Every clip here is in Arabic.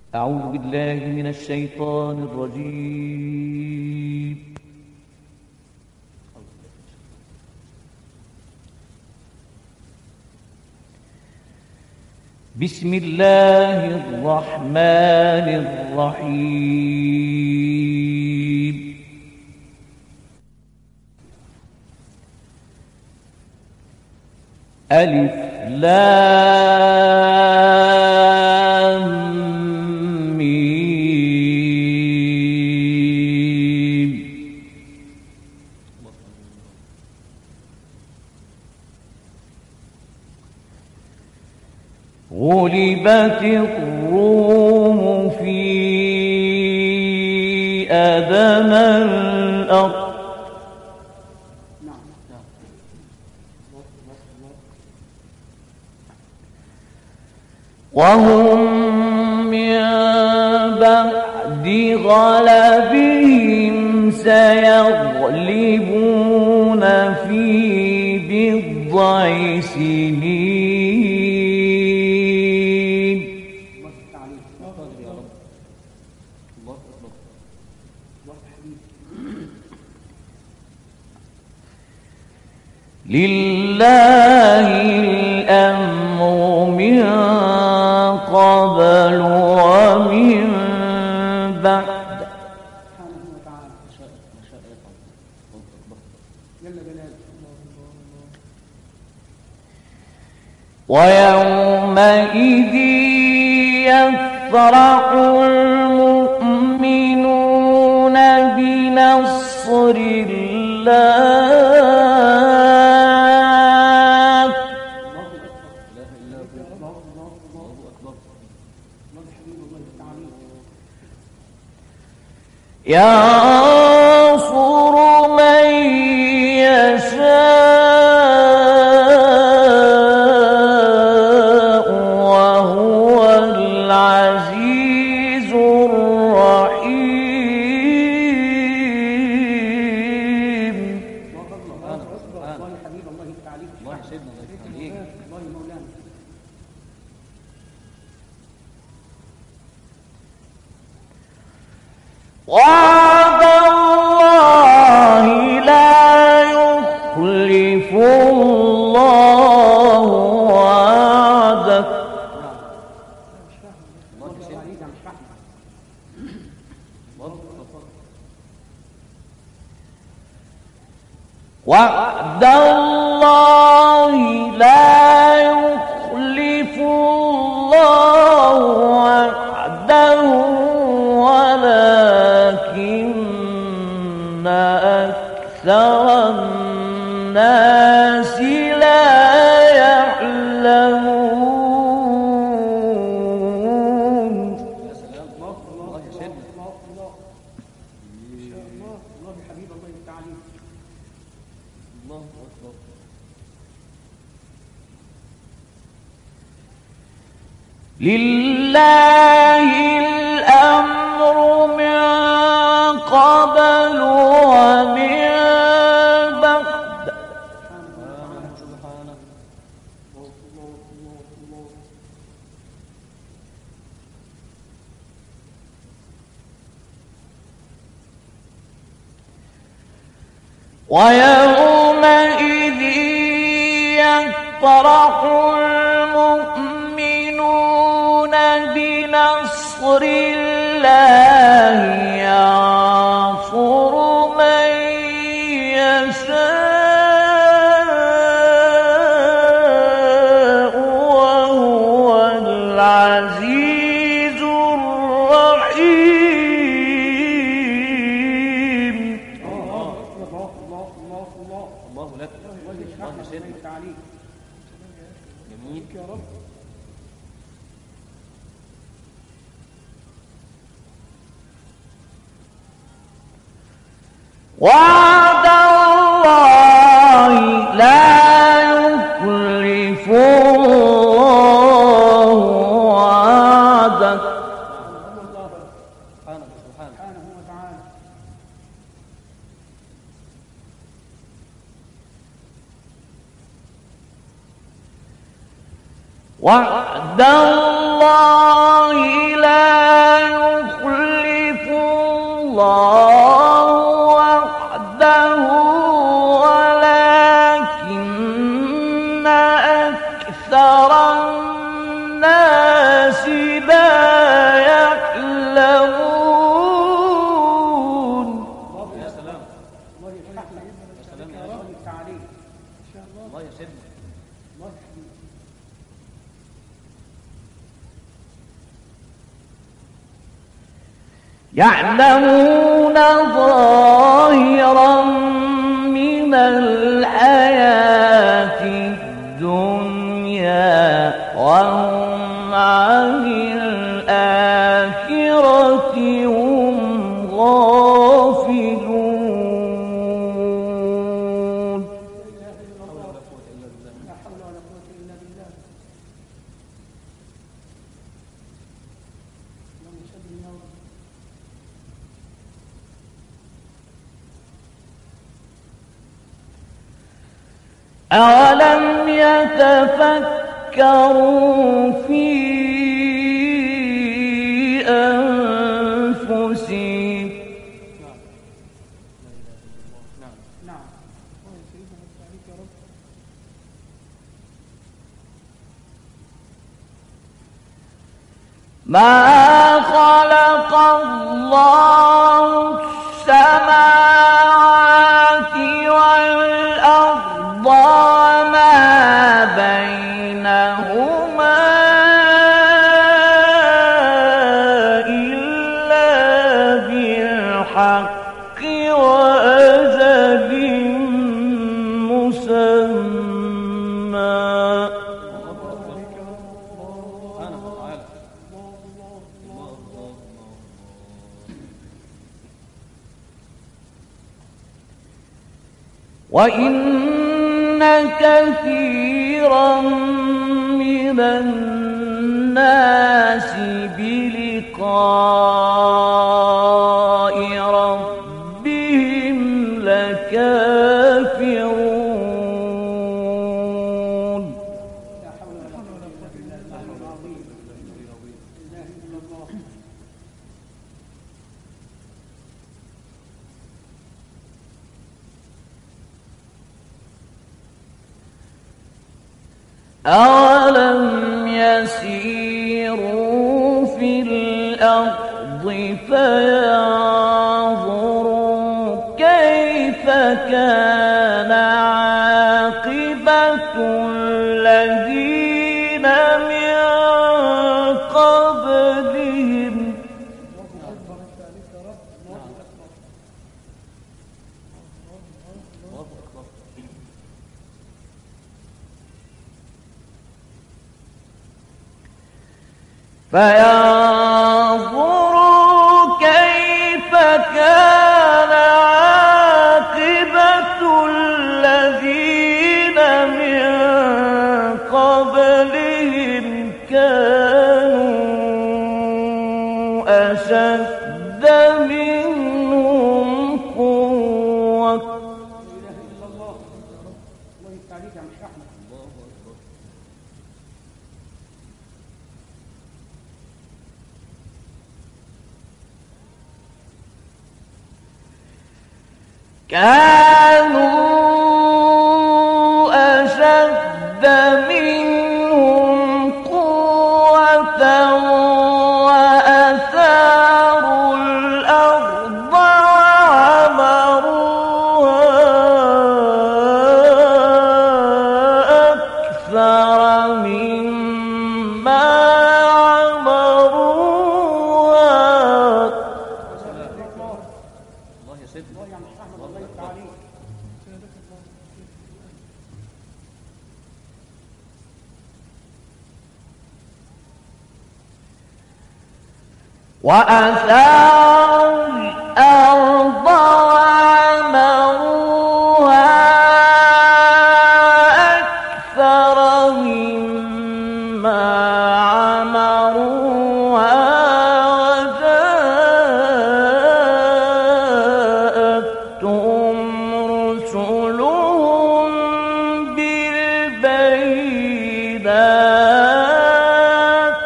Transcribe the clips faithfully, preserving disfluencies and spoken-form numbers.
أعوذ بالله من الشيطان الرجيم. بسم الله الرحمن الرحيم. ألف لام ميم. غلبت الروم في أدنى الأرض وهم من بعد غلبهم سيغلبون في بضع سنين. لله الأمر من قبل ومن بعد ويومئذ يفرح المؤمنون بنصر الله. ينصر من يشاء وهو العزيز الرحيم. وعد الله لا يخلف الله وعده. وعد الله لا يخلف الله وعده ولكن أكثر الناس لا يعلمون. يا سلام، الله يسعدنا. الله الله إن شاء الله. الله حبيب الله تعالى. الله أكبر. لله الأمر من قبل ومن بعد سبحانه. ويومئذ يفرح المؤمنون بنصر الله. ينصر من يشاء وهو العزيز الرحيم. الله الله الله الله الله لك. الله يسعدك تعالى. جميل يا رب. وعد الله لا يخلف الله وعده. سبحانه سبحانه وتعالى. وعد الله لا يعلمون ظاهرا من الحياة الدنيا وهم عن الآخرة هم غافلون. أولم يتفكروا في أنفسهم ما خلق الله السماوات والأرض وما بينهما إلا بالحق وأجل مسمى. وإن كثيرا من الناس بلقاء ربهم لكافرون. أولم يسيروا في الأرض فينظروا كيف كان عاقبة الذين من قبلهم فينظروا كيف كان عاقبة الذين من قبلهم كانوا أشد منهم قوة. كانوا أشد منهم قوة وأثاروا الأرض وعمروها أكثر مما عمروها. الله يا سيدنا الله يفتح عليك. وأثاروا الأرض وعمروها أكثر مما عمروها وجاءتهم رسلهم بالبينات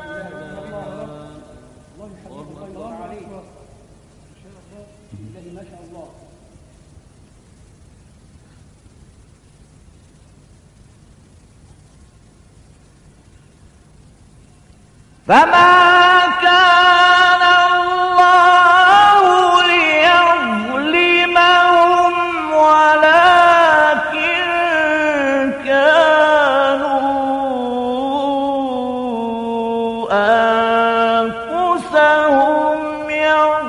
فما كان الله ليظلمهم ولكن كانوا أنفسهم يظلمون.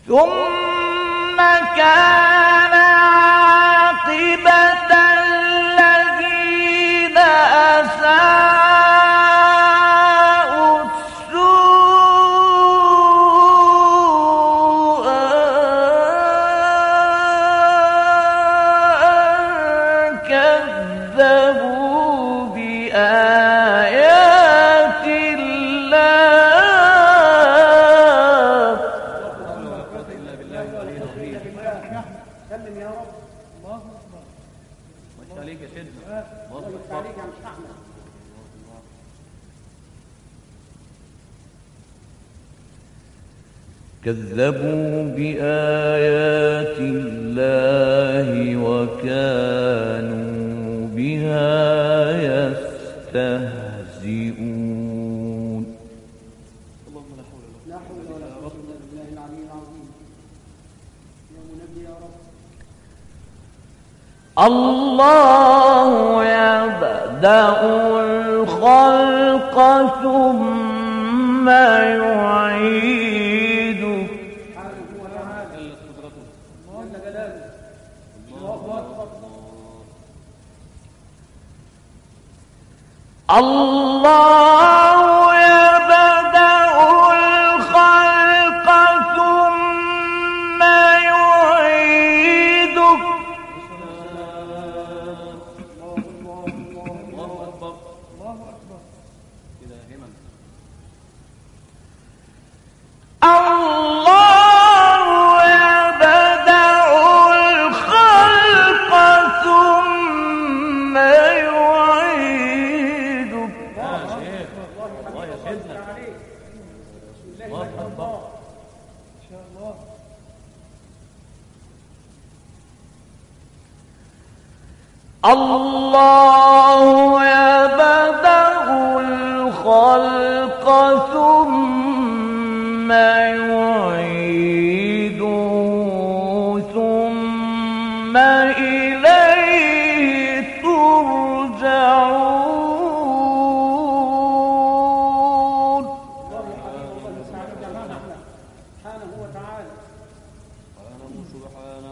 ثم كان عاقبة الذين أساءوا السوء أن كذبوا بآيات الله. سلم يا رب. الله اكبر. ما شاء عليك يا سيدنا. الله يفتح عليك يا مش احمد. كذبوا بآيات الله وكانوا بها يستهزئون. اللهم لا حول ولا قوة الا بالله العلي العظيم. يا منبي يا رب. الله يبدأ الخلق ثم يعيده. سبحانه وتعالى جل قدرته جل جلاله. الله اكبر. الله يبدأ الخلق ثم يعيده. الله يبدأ الخلق ثم يعيده. الله يا سيدنا. الله اكبر. ان شاء الله. الله يبدأ الخلق ثم يعيده ثم إليه ترجعون. سبحانه وتعالى. سبحانه.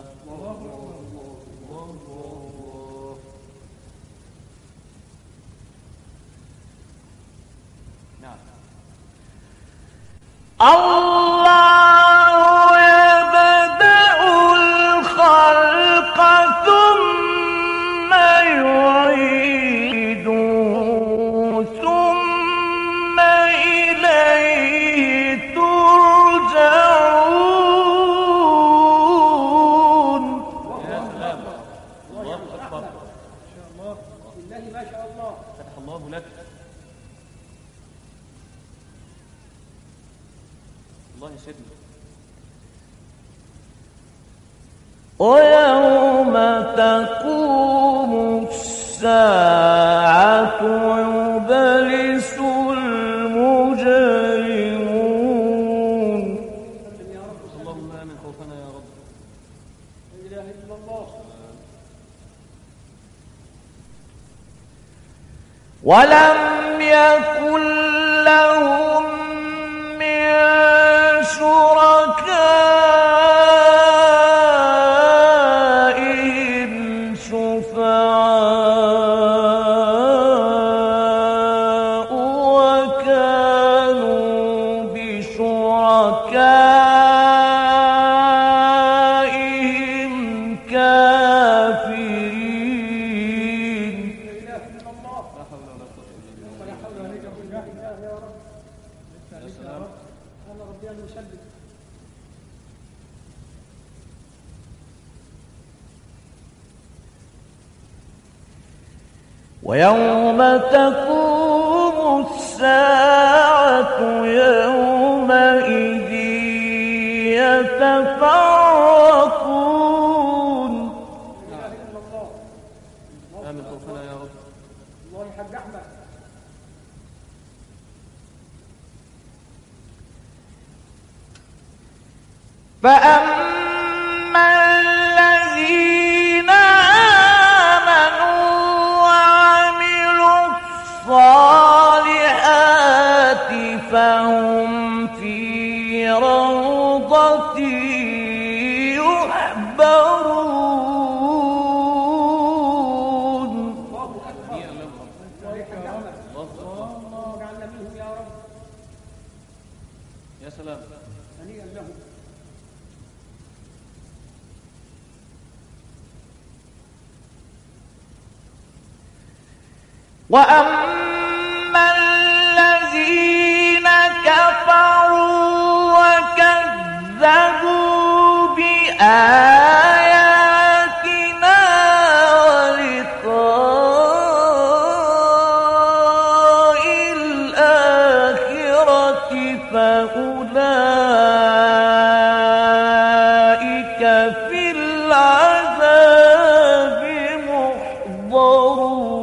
الله يبدأ الخلق ثم يعيده ثم إليه ترجعون. يا سلام. الله اكبر. ما شاء الله. بالله ما شاء الله. فتح الله لك. الله يسعدنا. ويوم تقوم الساعة يبلس المجرمون. يا رب اللهم آمن خوفنا يا رب. لا إله إلا الله. ولم يكن لهم من شركائهم شفعاء وكانوا بشركائهم كافرين. لا إله إلا الله. لا حول ولا قوة إلا بالله. ولا حول ولا قوة إلا بالله يا رب. يا سلام. أنا ربي أن يسلم. ويوم تقوم الساعة يومئذ يتفرقون. لا إله إلا الله. آمن خوفنا يا رب. الله يحب أحمد. فأما الذين آمنوا وعملوا الصالحات فهم في روضة وأما الذين كفروا وكذبوا بآياتنا ولقاء الآخرة فأولئك في العذاب محضرون.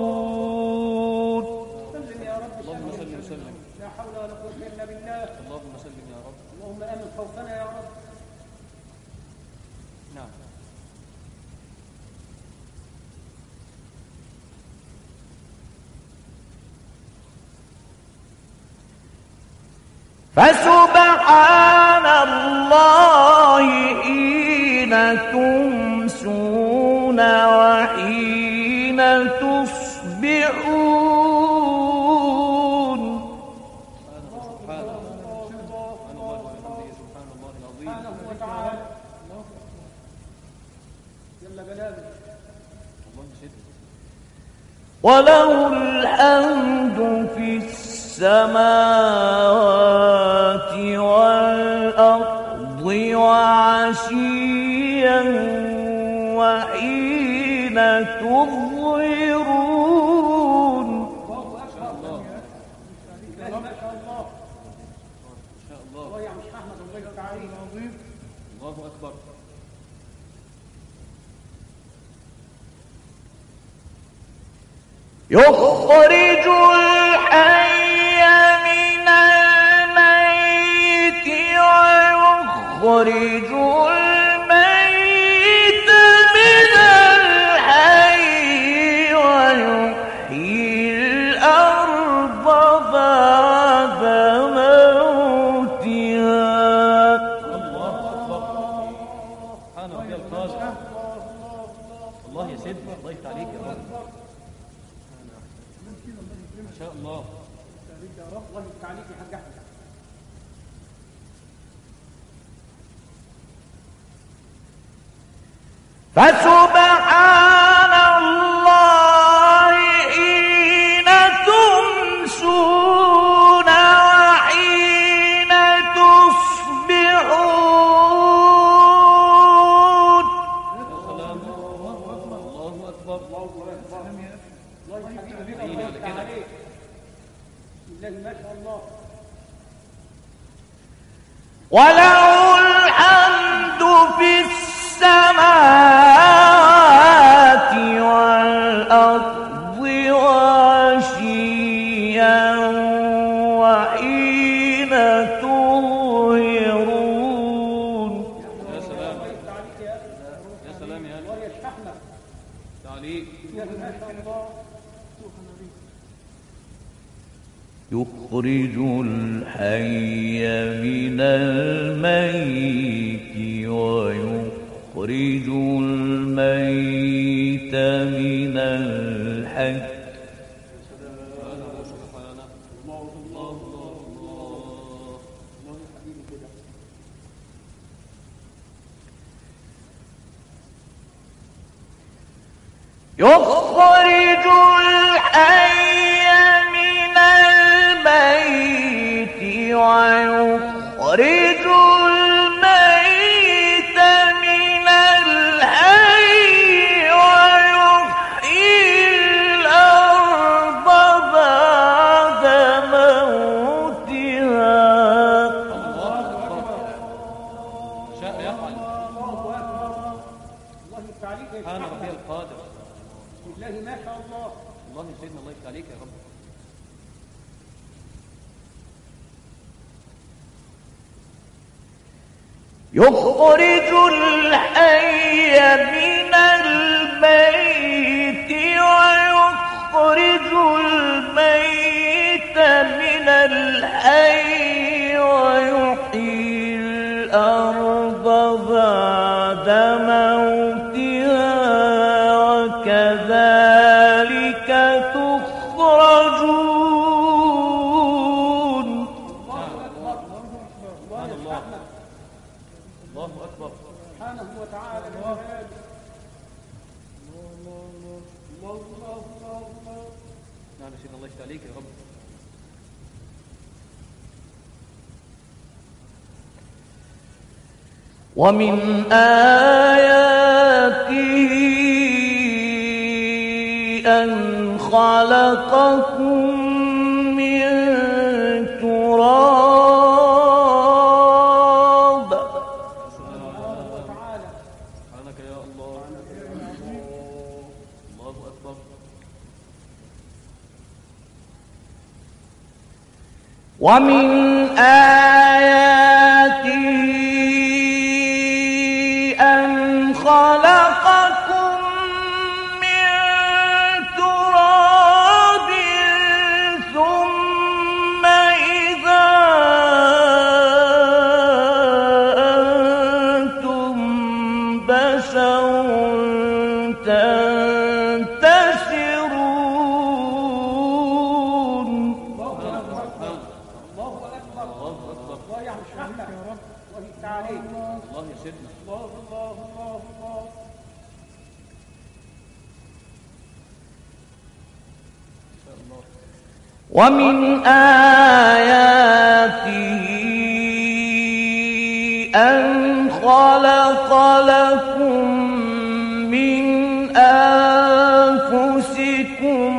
لا حول ولا قوة إلا بالله. اللهم سلم يا رب. اللهم آمن خوفنا يا رب. نعم. فسبحان الله حين تمسون وحين تصبحون. وله الحمد في السماوات والأرض وعشيا وحين تظهرون. الله أكبر. ما شاء الله. ما شاء الله. الله يا مش أحمد الله تعالى عظيم. الله أكبر. يخرج الحي من الميت ويخرج الميت من الحي ويحيي الأرض بعد موتها. الله أكبر. سبحان ربي القادر. الله يا سيدنا الله يفتح عليك يا رب. ما شاء الله. يا رب الله يفتح عليك يا حاج أحمد. فسبحان الله حين تمسون وحين تصبحون. يا سلام. الله أكبر. الله أكبر. الله يفتح عليك. الله يفتح عليك. بسم الله ما شاء الله. وله الحمد في السماوات والأرض وعشيا وحين تظهرون. يا سلام. الله يفتح عليك يا يا سلام يا الله يا شيخ أحمد. تعليق. يا ما شاء الله. يخرج الحي من الميت ويخرج الميت من الحي. سبحانه. الله الله الله الله حبيبي كده. يخرج الحي من الميت ويخرج الميت من الحي ويحيي الأرض بعد موتها. شاء يفعل. الله أكبر. الله يفتح عليك يا سبحان شيخ ربي أحمد. القادر. بسم الله ما شاء الله. الله يا سيدنا الله يفتح عليك يا رب. يخرج الحي من الميت ويخرج الميت من الحي ويحيي الأرض بعد موتها وكذلك تخرجون. الله أكبر. الله يا شيخ أحمد. الله أكبر سبحانه وتعالى جلاله. الله الله الله الله الله الله. نعم يا سيدنا الله يفتح عليك يا رب. ومن آياته أن خلقكم من تراب. سبحانك يا الله. الله أكبر. ومن آياته أن خلقكم من تراب ثم إذا أنتم بشر تنتشرون. الله أكبر. الله أكبر. الله يعمل شهدك يا رب. الله يفتح عليك. الله يا سيدنا. الله الله الله الله. إن شاء الله. ومن آياته أن خلق لكم من أنفسكم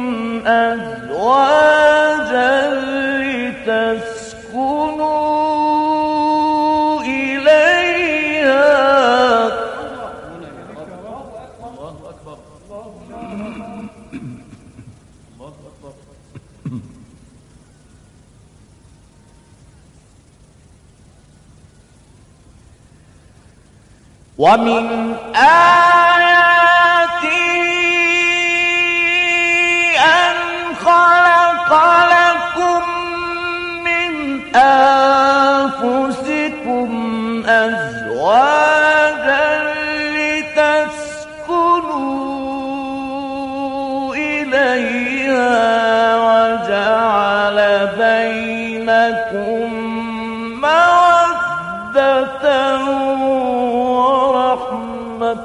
أزواجا لتسكنوا إليها. هنا يا رب. الله أكبر. الله أكبر. ومن آياته أن خلق لكم من أنفسكم أزواجا لتسكنوا إليها وجعل بينكم مودة ورحمة.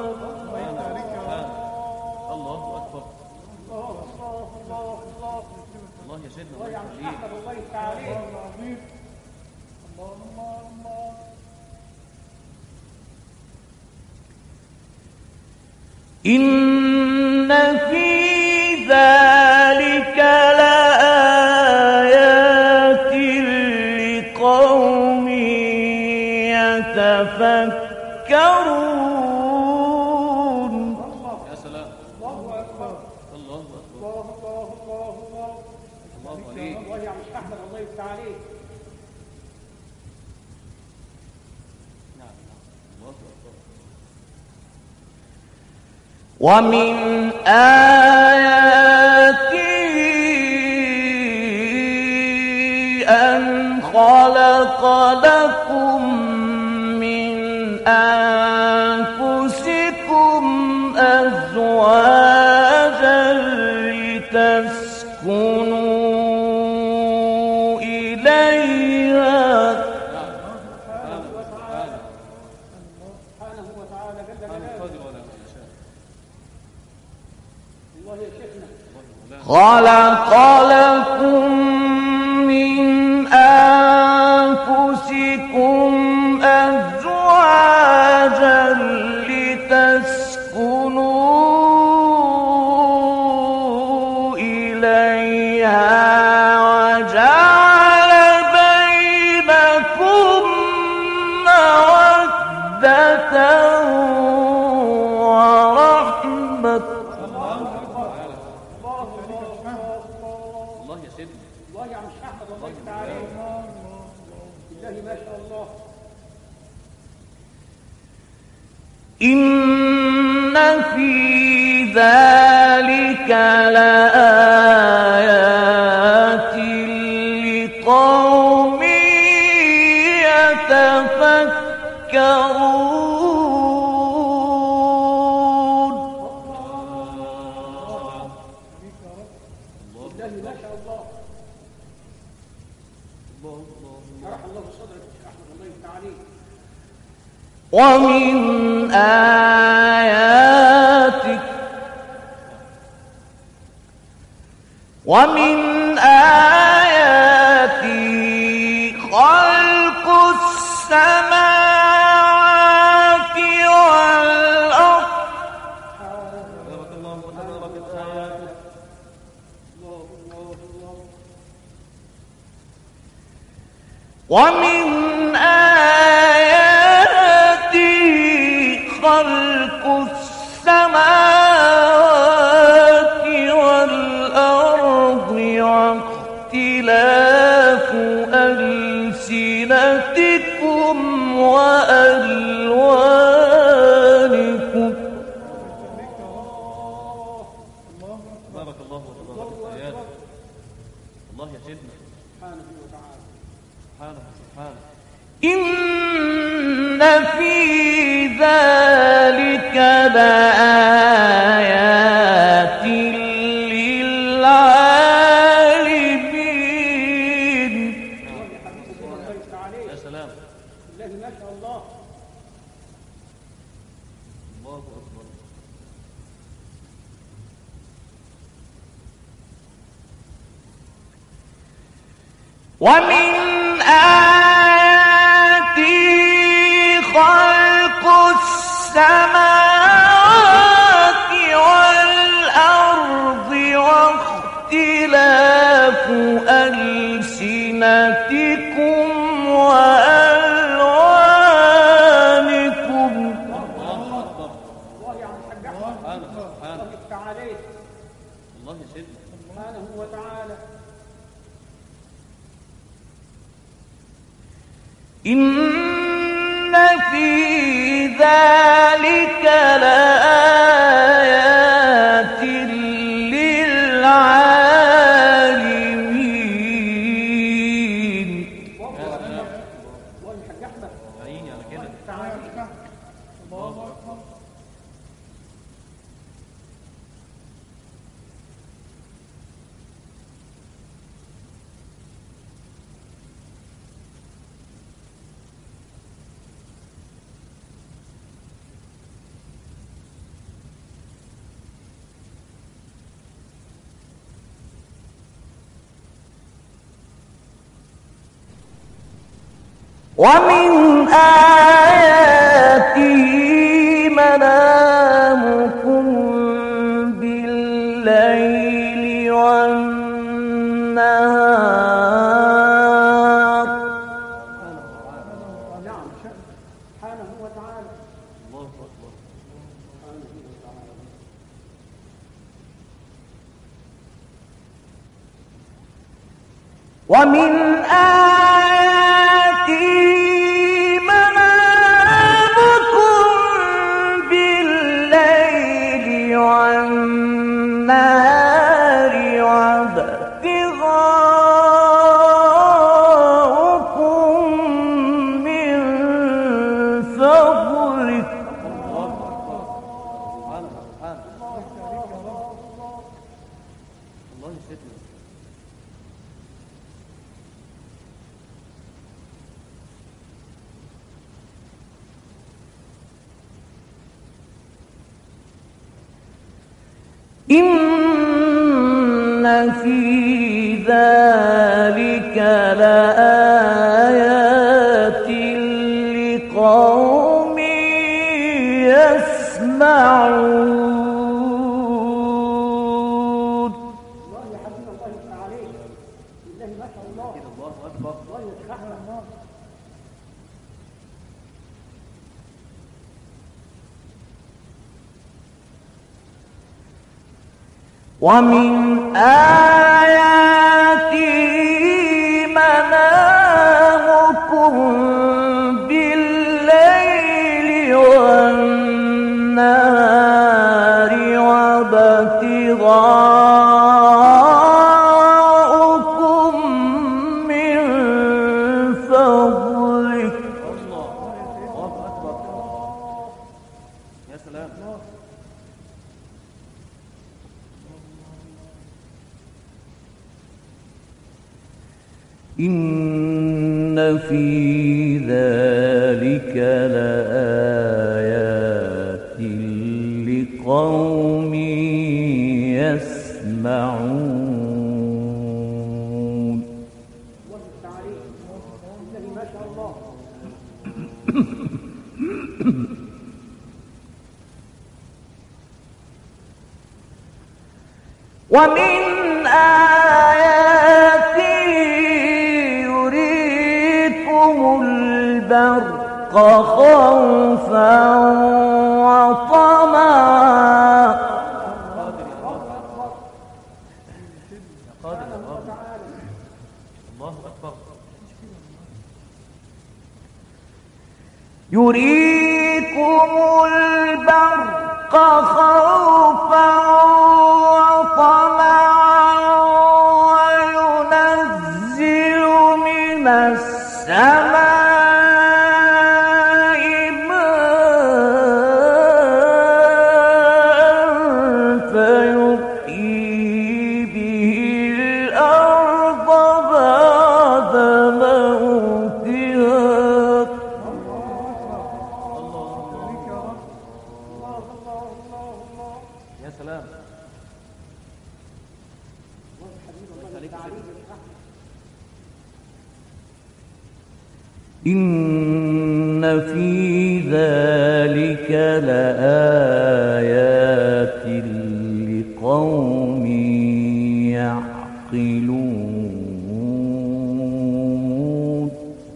الله أكبر. الله الله الله الله. الله يا سيدنا الله الله يعمل يفتح عليك. شهدك. الله يفتح عليك. الله الله الله. إن في ذلك لآيات لقوم يتفكرون. يا سلام. الله أكبر. الله أكبر. الله الله الله الله. الله عليك. الله يعمل شهدك. الله يفتح عليك. نعم نعم. الله أكبر. ومن آياته أن خلق لكم من أنفسكم أزواجا لتسكنوا إليها. سبحانه وتعالى. سبحانه وتعالى جل أنا جلاله. قادر ولا ما شاء. الله يا شيخنا. خلق لكم من أنفسكم أزواجا لتسكنوا إليها وجعل بينكم مودة ورحمة. الله يا سيدنا. الله يعمل شهدك. الله يفتح عليك. بالله ما شاء الله. إن في ذلك لآيات لقوم يتفكرون. بالله ما شاء الله. الله الله. شرح الله صدرك يا أحمد. الله يفتح عليك. ومن آياتك ومن آياته خلق السماوات والأرض بارك الله وتباركت آياته. ومن آياته خلق السماوات والأرض واختلاف ألسنتكم وألوانكم. بارك الله وتباركت آياته. الله يا سيدنا سبحانه وتعالى. سبحانه سبحانه. إن في ذلك لآيات للعالمين. يا سلام. الله ما شاء الله. الله أكبر. ومن آياته خلق السماوات والأرض واختلاف ألسنتكم وألوانكم. الله أكبر. الله يا عم الحاج أحمد. سبحانه سبحانه. الله يفتح عليك. الله يا سيدنا. سبحانه وتعالى. إن في ذلك لآيات للعالمين. يا سلام. الله يا حاج أحمد. عيني على كده. يفتح عليك. الله أكبر. ومن آياته منامكم بالليل والنهار. نعم سبحانه وتعالى. الله أكبر. ومن آياته منامكم بالليل والنهار وابتغاؤكم من فضله. الله أكبر. سبحانه سبحانه. الله يا سيدنا. إن في ذلك لآيات لقوم يسمعون. الله يا حبيب الله يفتح عليك. بالله ما شاء الله. الله أكبر. الله يفتح عليك. ومن آياته منامكم بالليل والنهار وابتغاؤكم من فضله. الله. الله أكبر. يا سلام. إن في ذلك لآيات لقوم يسمعون. ما شاء الله. ومن آياته يريكم البرق خوفا وطمعا. يريكم البرق خوفا وطمعا وينزل من السماء ماء فيحيي به الأرض بعد موتها. يا سلام. إن في ذلك لآيات لقوم يعقلون.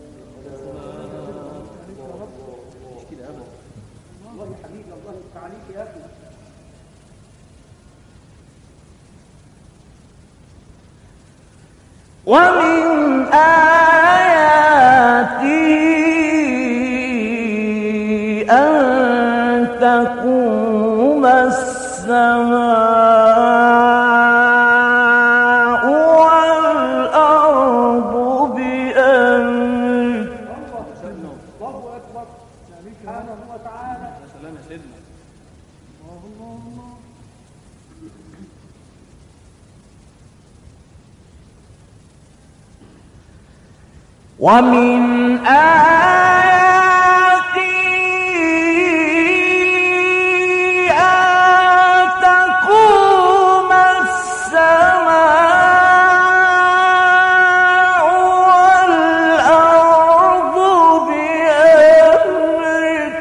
الله يا حبيبي، الله يفتح عليك يا أخي. ومن آياته أن تقوم السماء والأرض بأمره. الله أكبر سبحانه وتعالى. يا سلام يا سيدنا. ومن آياته أن تقوم السماء والأرض بأمره.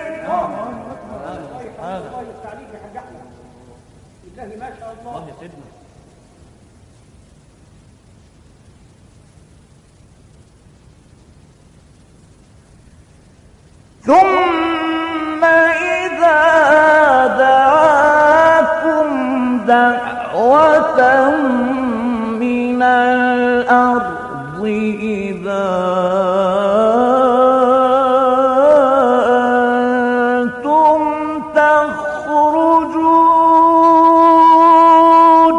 الله يفتح عليك يا حاج أحمد. بالله ما شاء الله. الله يا سيدنا. ثم إذا دعاكم دعوة من الأرض إذا أنتم تخرجون.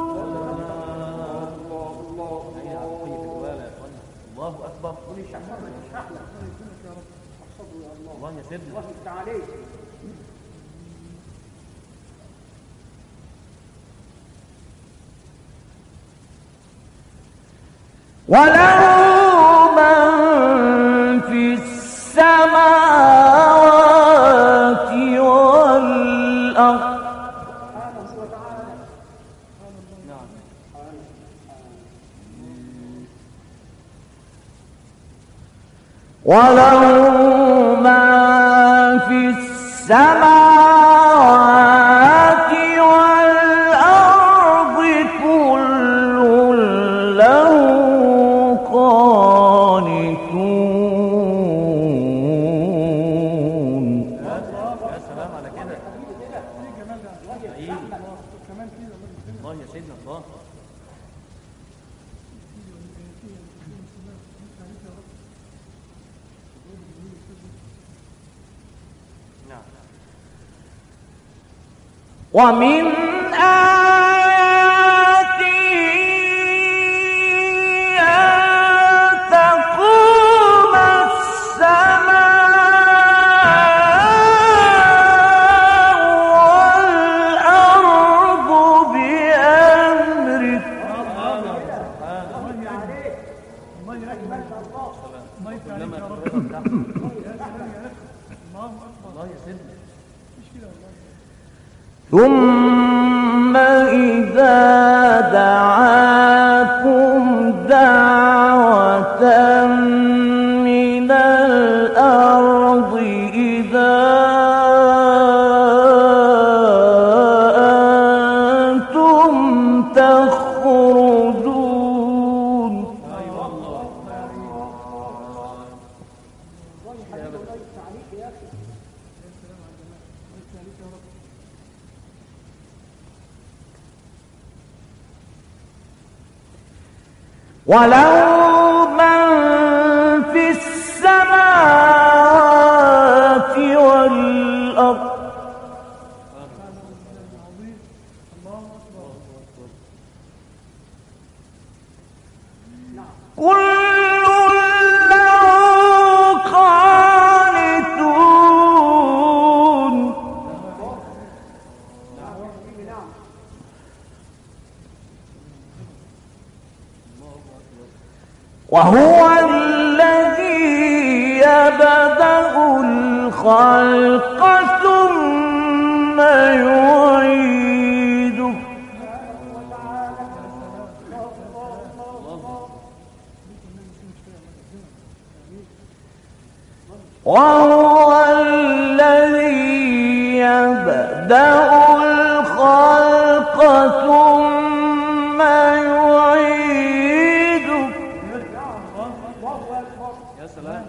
الله أكبر. الله يا سيدنا. الله يفتح عليك. وله من في السماوات والأرض. سبحانه وتعالى. نعم. وله ما في السماوات والأرض كل له قانتون. يا سلام على كده. الله يا سيدنا. الله. ومن آياته أن تقوم السماء والأرض بأمره. كلما ثم إذا دعاكم دعوة من الأرض إذا أنتم تخرجون. وله من في السماوات والأرض كل له قانتون. وهو الذي يبدأ الخلق ثم يعيده وهو الذي يبدأ الخلق ثم يعيده يا سلام.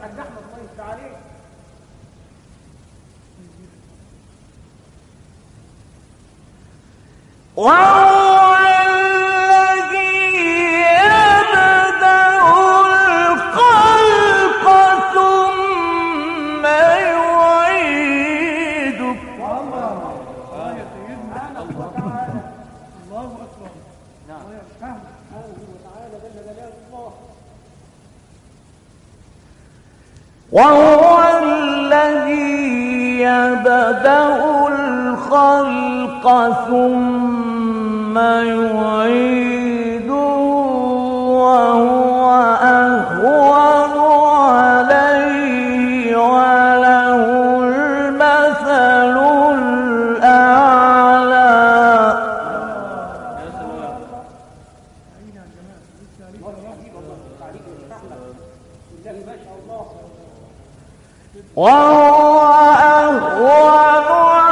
وهو الذي يبدأ الخلق ثم يعيده وهو الذي يبدأ الخلق ثم يعيده وهو أهون عليه وله المثل الأعلى. وهو أهون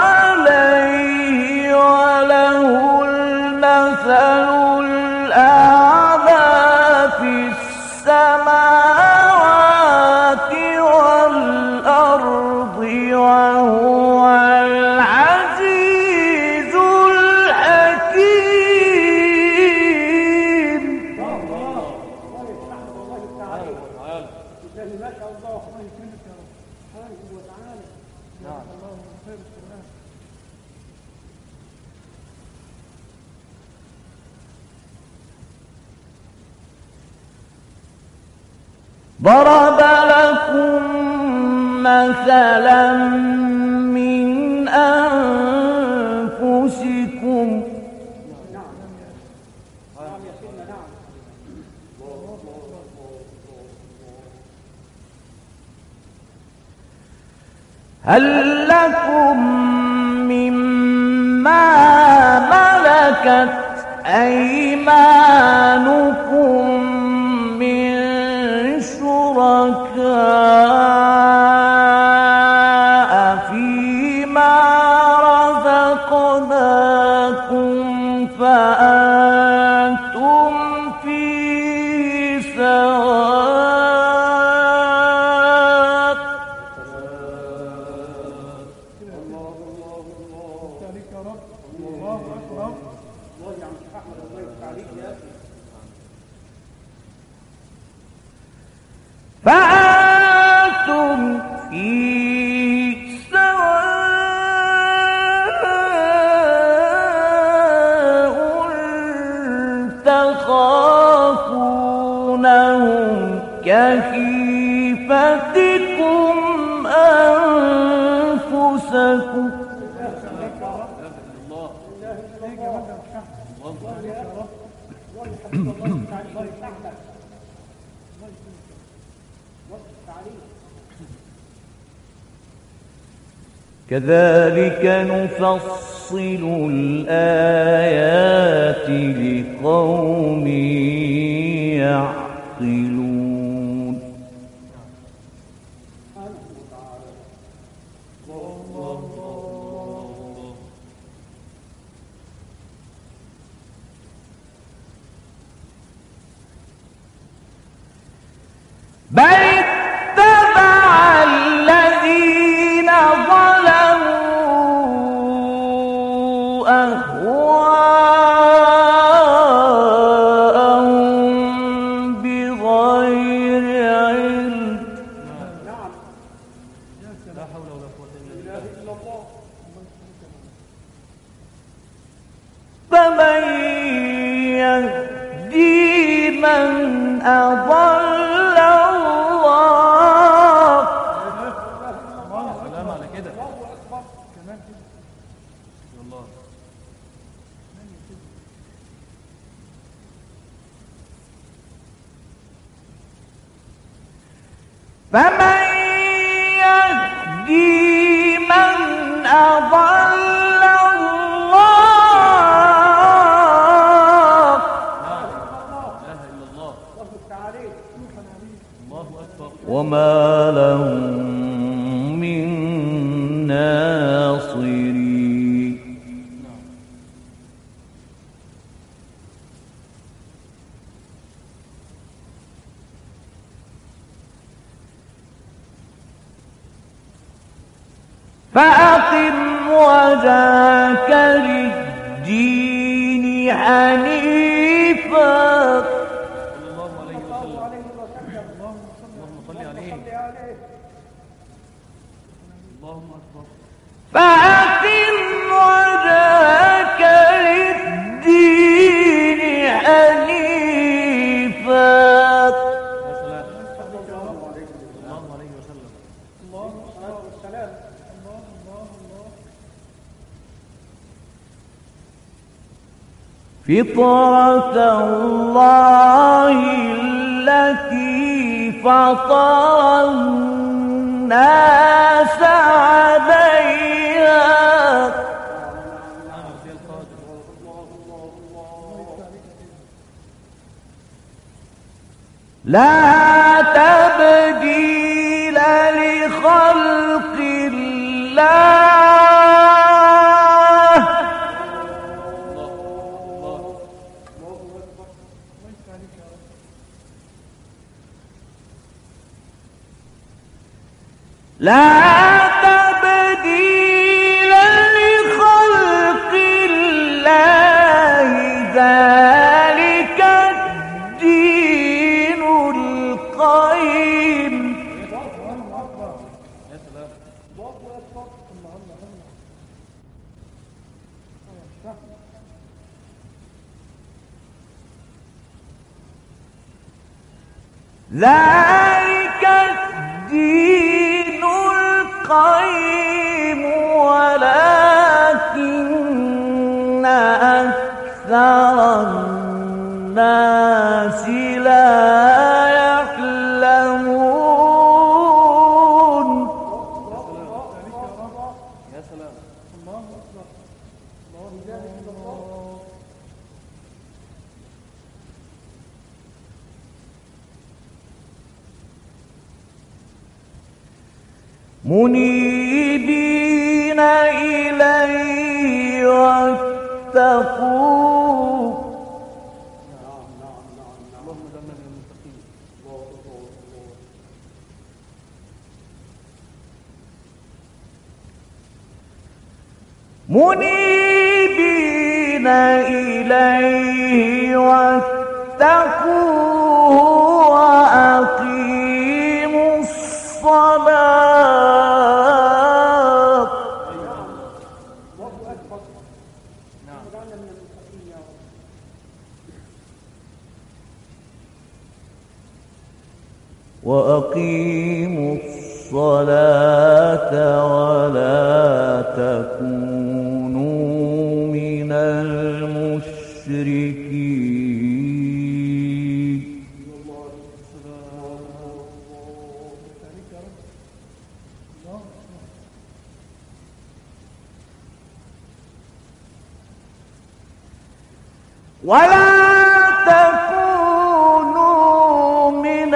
عليه وله المثل الأعلى في السماوات والأرض وهو العزيز الحكيم. ضرب لكم مثلا من أنفسكم هل لكم مما ملكت أيمانكم من شركاء فيما رزقناكم فأنتم فيه سواء. فأنتم كذلك نفصل الآيات لقوم يعقلون. بل اتبع الذين ظلموا أهواءهم بغير علم. لا حول ولا قوة إلا بالله. فمن يهدي من أضل فمن يهدي من أضل الله. لا إله إلا الله. الله أكبر. وما لهم من ناصرين. فأقم وجهك للدين حنيفا. صلى الله عليه وسلم. اللهم صل عليه. اللهم أكبر. فأقم وجهك للدين حنيفا. يا سلام. صلى الله عليه وسلم. الله والسلام. فطرة الله التي فطر الناس عليها لا تبديل لخلق الله. لا تبديل لخلق الله ذلك الدين القيم. ذلك الدين القيم ولكن أكثر الناس لا يعلمون. يا سلام. الله أكبر. الله ذلك الله. منيبين إليه واتقوه. اللهم اجعلنا من المتقين. منيبين إليه واتقوه وأقيموا الصلاة. وأقيموا الصلاة ولا تكونوا من المشركين. ولا تكونوا من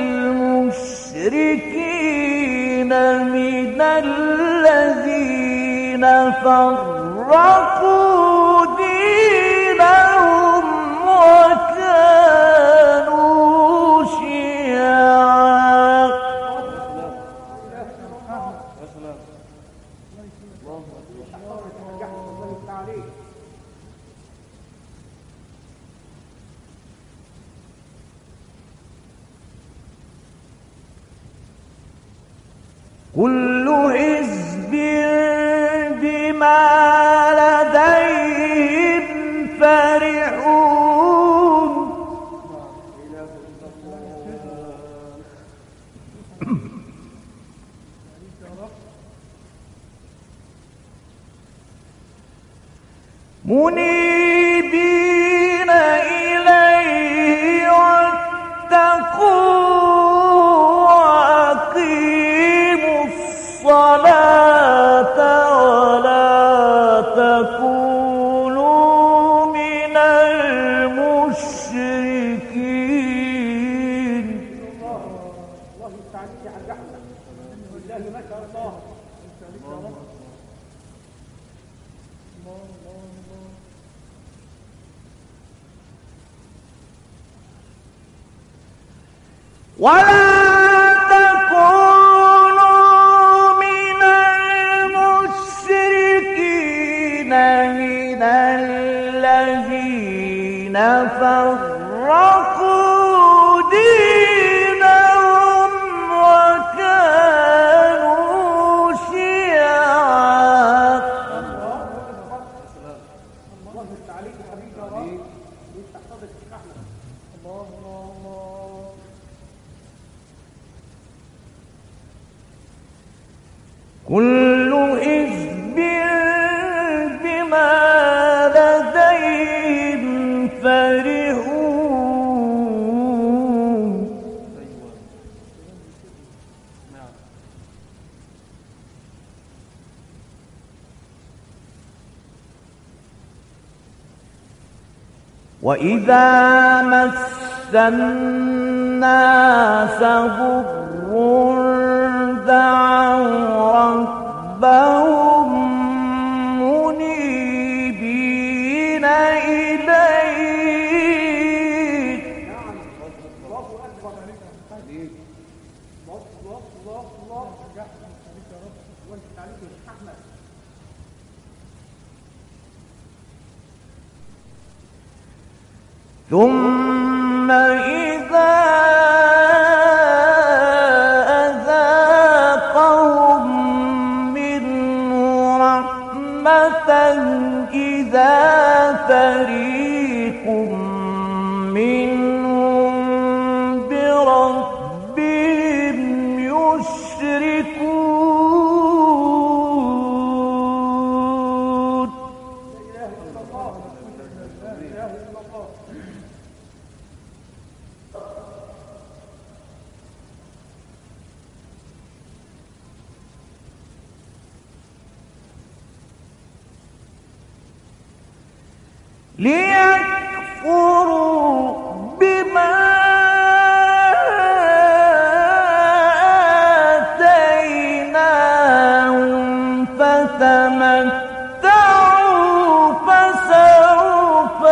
المشركين من الذين فرقوا دينهم وكانوا شيعا. كل حزب بما لديهم فرحون. منيبين إليه واتقوا وأقيموا الصلاة ولا تكونوا من المشركين. الله يستعينك على الرحمة بالله ما شاء الله. ولا تكونوا من المشركين من الذين فرقوا دينهم وكانوا شيعا. الله يستعينك حبيبي يا رب ويستحفظك احمد. الله الله كل حزب بما لديهم فرحون. وإذا مس الناس ضر دعوا ربهم منيبين إليه. نعم الله أكبر عليك عليك الله الله الله الله عليك يا رب وانت عليك يا أحمد. ثم إذا أذاقهم منه رحمة إذا فريق منهم بربهم يشركون. لا إله إلا الله لا إله إلا الله. ليكفروا بما آتيناهم فتمتعوا فسوف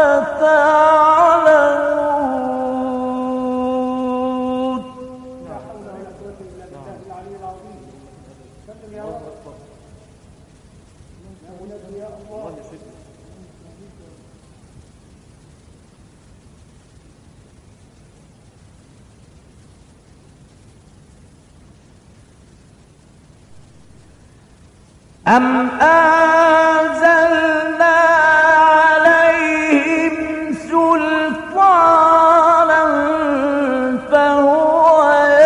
تعلمون. لا حول ولا قوة إلا بالله العلي العظيم. سلم يا رب يا ولدي يا الله. أم أنزلنا عليهم سلطانا فهو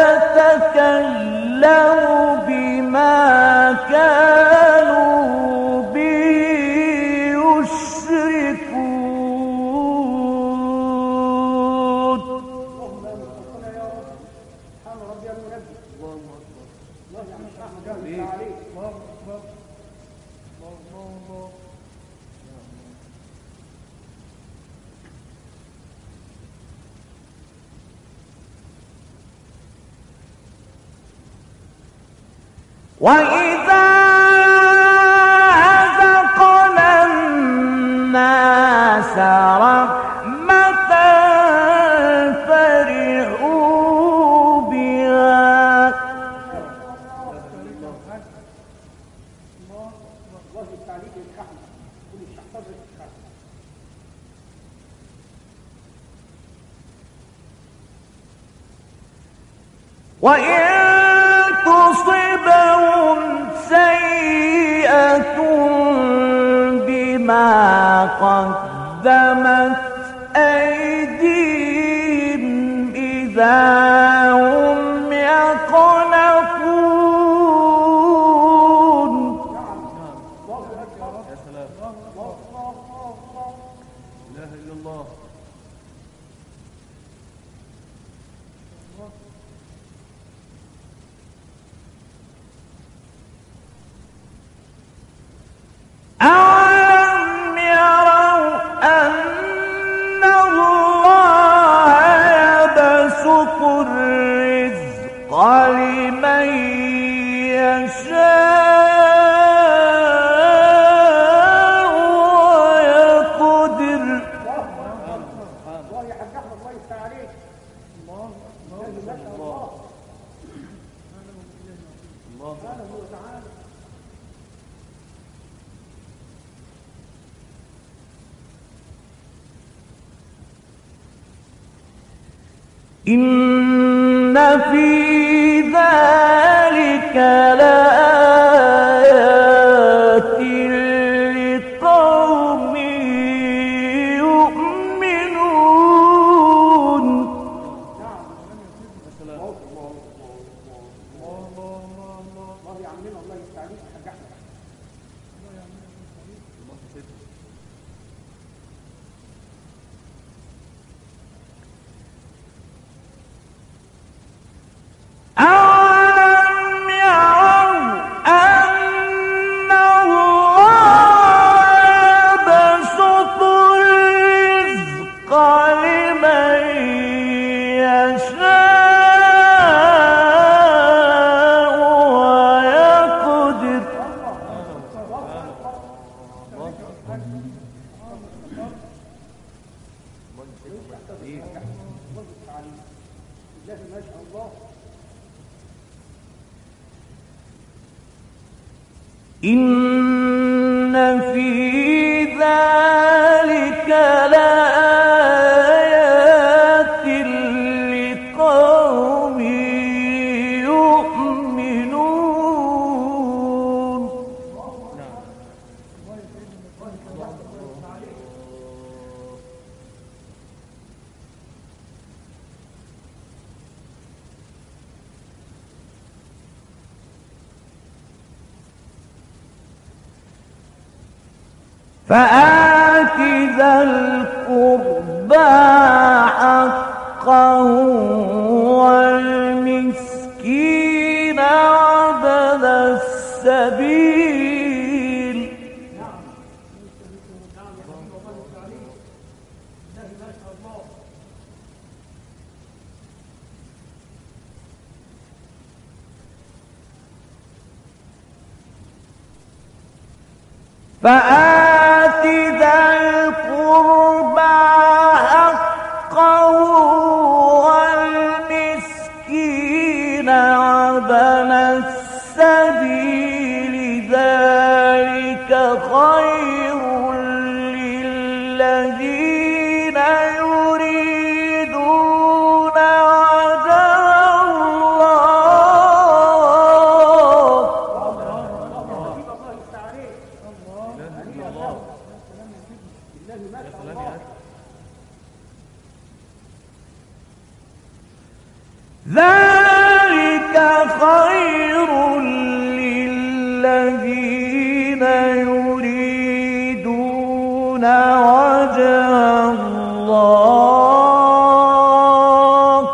يتكلم بما كانوا به يشركون. اللهم آمين. ربنا يا رب سبحان ربي المنجي. الله أكبر. الله يعمل أحمد عليك. الله أكبر. الله الله الله. وإذا أذقنا الناس رحمة فرحوا بها وإن تصبهم سيئة بما قدمت أيديهم إذا هم يقنطون. يا سلام. لا إله إلا الله. أَوَلَمْ يَرَوْا أَنَّ اللَّهَ يَبْسُطُ الرِّزْقَ لِمَن يَشَاءُ وَيَقْدِرُ. الله يا حاج احمد، الله يفتح عليك. الله الله ما شاء الله. الله سبحانه وتعالى. إن في ذلك لآيات لقوم يؤمنون. الله يعملنا، الله يفتح عليك يا حاج احمد. أَوَلَمْ يَرَوْا أَنَّ اللَّهَ يَبْسُطُ الرِّزْقَ لِمَن يَشَاءُ وَيَقْدِرُ. الله ما شاء الله. إن في ذلك لآيات لقوم يؤمنون. فآت ذا القربى حقه والمسكين وابن السبيل. فآت ذا القربى حقه والمسكين وابن السبيل ذلك خير للذين يريدون وجه ذلك خير للذين يريدون وجه الله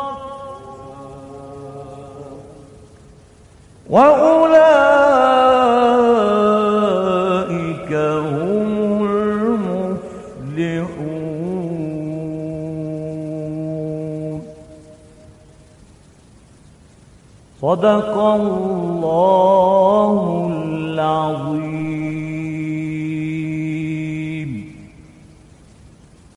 وأولئك هم المفلحون. صدق الله العظيم.